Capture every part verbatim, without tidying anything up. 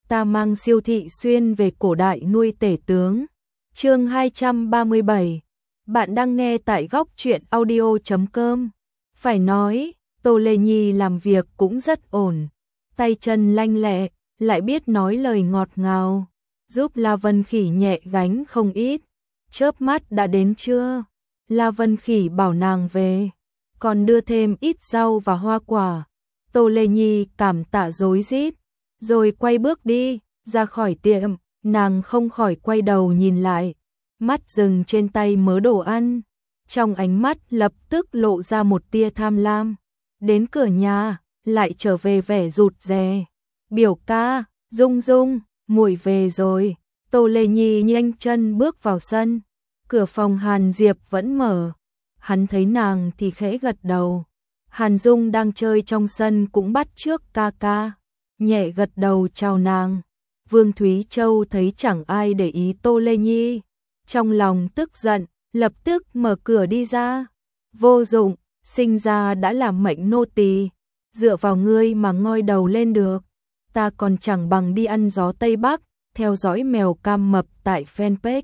ta mang Siêu thị xuyên về cổ đại nuôi tể tướng. Chương hai trăm ba mươi bảy. Bạn đang nghe tại góc truyện audio chấm com. Phải nói, Tô Lê Nhi làm việc cũng rất ổn, tay chân lanh lẹ, lại biết nói lời ngọt ngào, giúp La Vân Khỉ nhẹ gánh không ít. Chớp mắt đã đến trưa, La Vân Khỉ bảo nàng về, còn đưa thêm ít rau và hoa quả. Tô Lê Nhi cảm tạ rối rít, rồi quay bước đi, ra khỏi tiệm, nàng không khỏi quay đầu nhìn lại, mắt dừng trên tay mớ đồ ăn, trong ánh mắt lập tức lộ ra một tia tham lam. Đến cửa nhà, lại trở về vẻ rụt rè. Biểu ca, Dung Dung, muội về rồi. Tô Lê Nhi nhanh chân bước vào sân, cửa phòng Hàn Diệp vẫn mở, hắn thấy nàng thì khẽ gật đầu. Hàn Dung đang chơi trong sân cũng bắt chước ca ca, nhẹ gật đầu chào nàng. Vương Thúy Châu thấy chẳng ai để ý Tô Lê Nhi, trong lòng tức giận, lập tức mở cửa đi ra. Vô dụng, sinh ra đã làm mệnh nô tỳ, dựa vào ngươi mà ngoi đầu lên được, ta còn chẳng bằng đi ăn gió Tây Bắc. Theo dõi mèo cam mập tại fanpage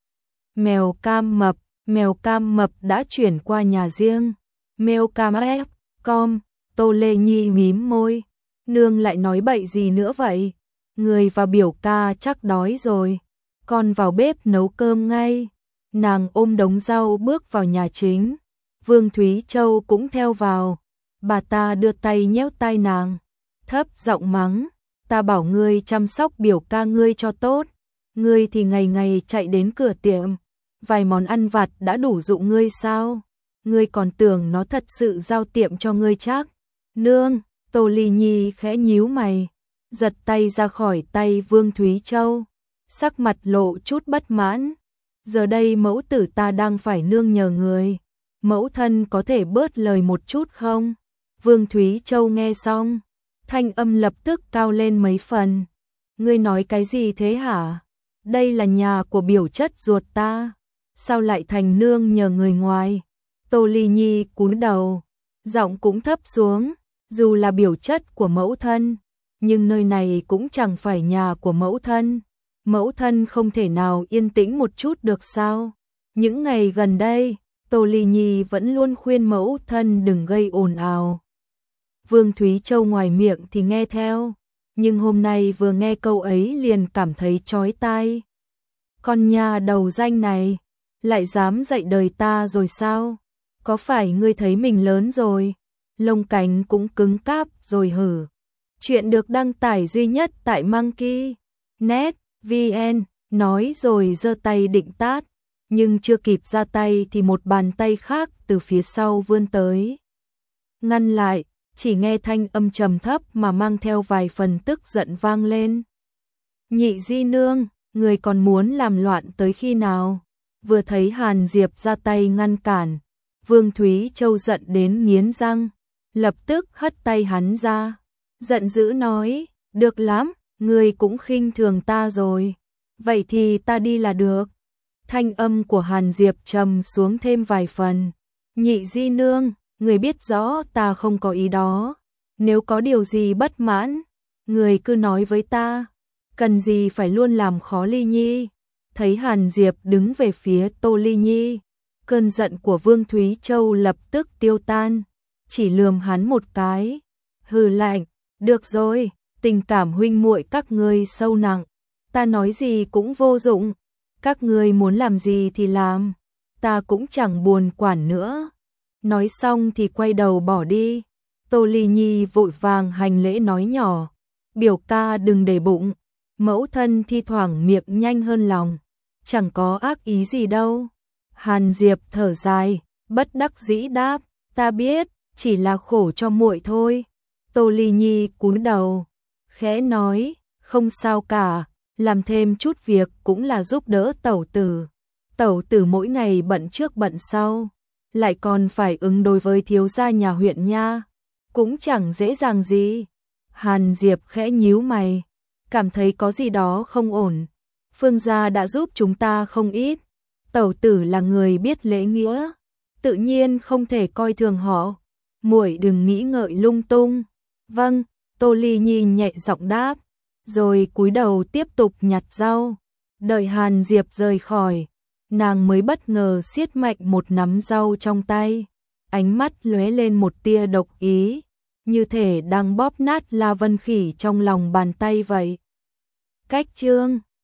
Mèo cam mập. Mèo cam mập đã chuyển qua nhà riêng Meowcam chấm com. Tô Lê Nhi mím môi, nương lại nói bậy gì nữa vậy? Người và biểu ca chắc đói rồi, con vào bếp nấu cơm ngay. Nàng ôm đống rau bước vào nhà chính, Vương Thúy Châu cũng theo vào. Bà ta đưa tay nhéo tai nàng, thấp giọng mắng, ta bảo ngươi chăm sóc biểu ca ngươi cho tốt, ngươi thì ngày ngày chạy đến cửa tiệm, vài món ăn vặt đã đủ dụng ngươi sao? Ngươi còn tưởng nó thật sự giao tiệm cho ngươi chắc? Nương, Tô Lê Nhi khẽ nhíu mày, giật tay ra khỏi tay Vương Thúy Châu, sắc mặt lộ chút bất mãn. Giờ đây mẫu tử ta đang phải nương nhờ người, mẫu thân có thể bớt lời một chút không? Vương Thúy Châu nghe xong, thanh âm lập tức cao lên mấy phần. Ngươi nói cái gì thế hả? Đây là nhà của biểu chất ruột ta, sao lại thành nương nhờ người ngoài? Tô Lê Nhi cúi đầu, giọng cũng thấp xuống, dù là biểu chất của mẫu thân, nhưng nơi này cũng chẳng phải nhà của mẫu thân. Mẫu thân không thể nào yên tĩnh một chút được sao? Những ngày gần đây, Tô Lê Nhi vẫn luôn khuyên mẫu thân đừng gây ồn ào. Vương Thúy Châu ngoài miệng thì nghe theo, nhưng hôm nay vừa nghe câu ấy liền cảm thấy chói tai. Con nhà đầu danh này, lại dám dạy đời ta rồi sao? Có phải ngươi thấy mình lớn rồi, lông cánh cũng cứng cáp rồi hử? Chuyện được đăng tải duy nhất tại Monkey chấm net vn. Nói rồi giơ tay định tát, nhưng chưa kịp ra tay thì một bàn tay khác từ phía sau vươn tới, ngăn lại. Chỉ nghe thanh âm trầm thấp mà mang theo vài phần tức giận vang lên. Nhị di nương, người còn muốn làm loạn tới khi nào? Vừa thấy Hàn Diệp ra tay ngăn cản, Vương Thúy Châu giận đến nghiến răng, lập tức hất tay hắn ra, giận dữ nói, được lắm, người cũng khinh thường ta rồi, vậy thì ta đi là được. Thanh âm của Hàn Diệp trầm xuống thêm vài phần. Nhị di nương, người biết rõ ta không có ý đó, nếu có điều gì bất mãn, người cứ nói với ta, cần gì phải luôn làm khó Ly Nhi. Thấy Hàn Diệp đứng về phía Tô Ly Nhi, cơn giận của Vương Thúy Châu lập tức tiêu tan, chỉ lườm hắn một cái, hừ lạnh, được rồi, tình cảm huynh muội các ngươi sâu nặng, ta nói gì cũng vô dụng, các ngươi muốn làm gì thì làm, ta cũng chẳng buồn quản nữa. Nói xong thì quay đầu bỏ đi. Tô Ly Nhi vội vàng hành lễ nói nhỏ, biểu ca đừng để bụng, mẫu thân thi thoảng miệng nhanh hơn lòng, chẳng có ác ý gì đâu. Hàn Diệp thở dài, bất đắc dĩ đáp, ta biết, chỉ là khổ cho muội thôi. Tô Ly Nhi cúi đầu, khẽ nói, không sao cả, làm thêm chút việc cũng là giúp đỡ tẩu tử. Tẩu tử mỗi ngày bận trước bận sau, lại còn phải ứng đối với thiếu gia nhà huyện nha, cũng chẳng dễ dàng gì. Hàn Diệp khẽ nhíu mày, cảm thấy có gì đó không ổn. Phương gia đã giúp chúng ta không ít, tẩu tử là người biết lễ nghĩa, tự nhiên không thể coi thường họ. Muội đừng nghĩ ngợi lung tung. Vâng, Tô Ly Nhi nhẹ giọng đáp, rồi cúi đầu tiếp tục nhặt rau. Đợi Hàn Diệp rời khỏi, nàng mới bất ngờ siết mạnh một nắm rau trong tay, ánh mắt lóe lên một tia độc ý, như thể đang bóp nát La Vân Khỉ trong lòng bàn tay vậy. Cách chương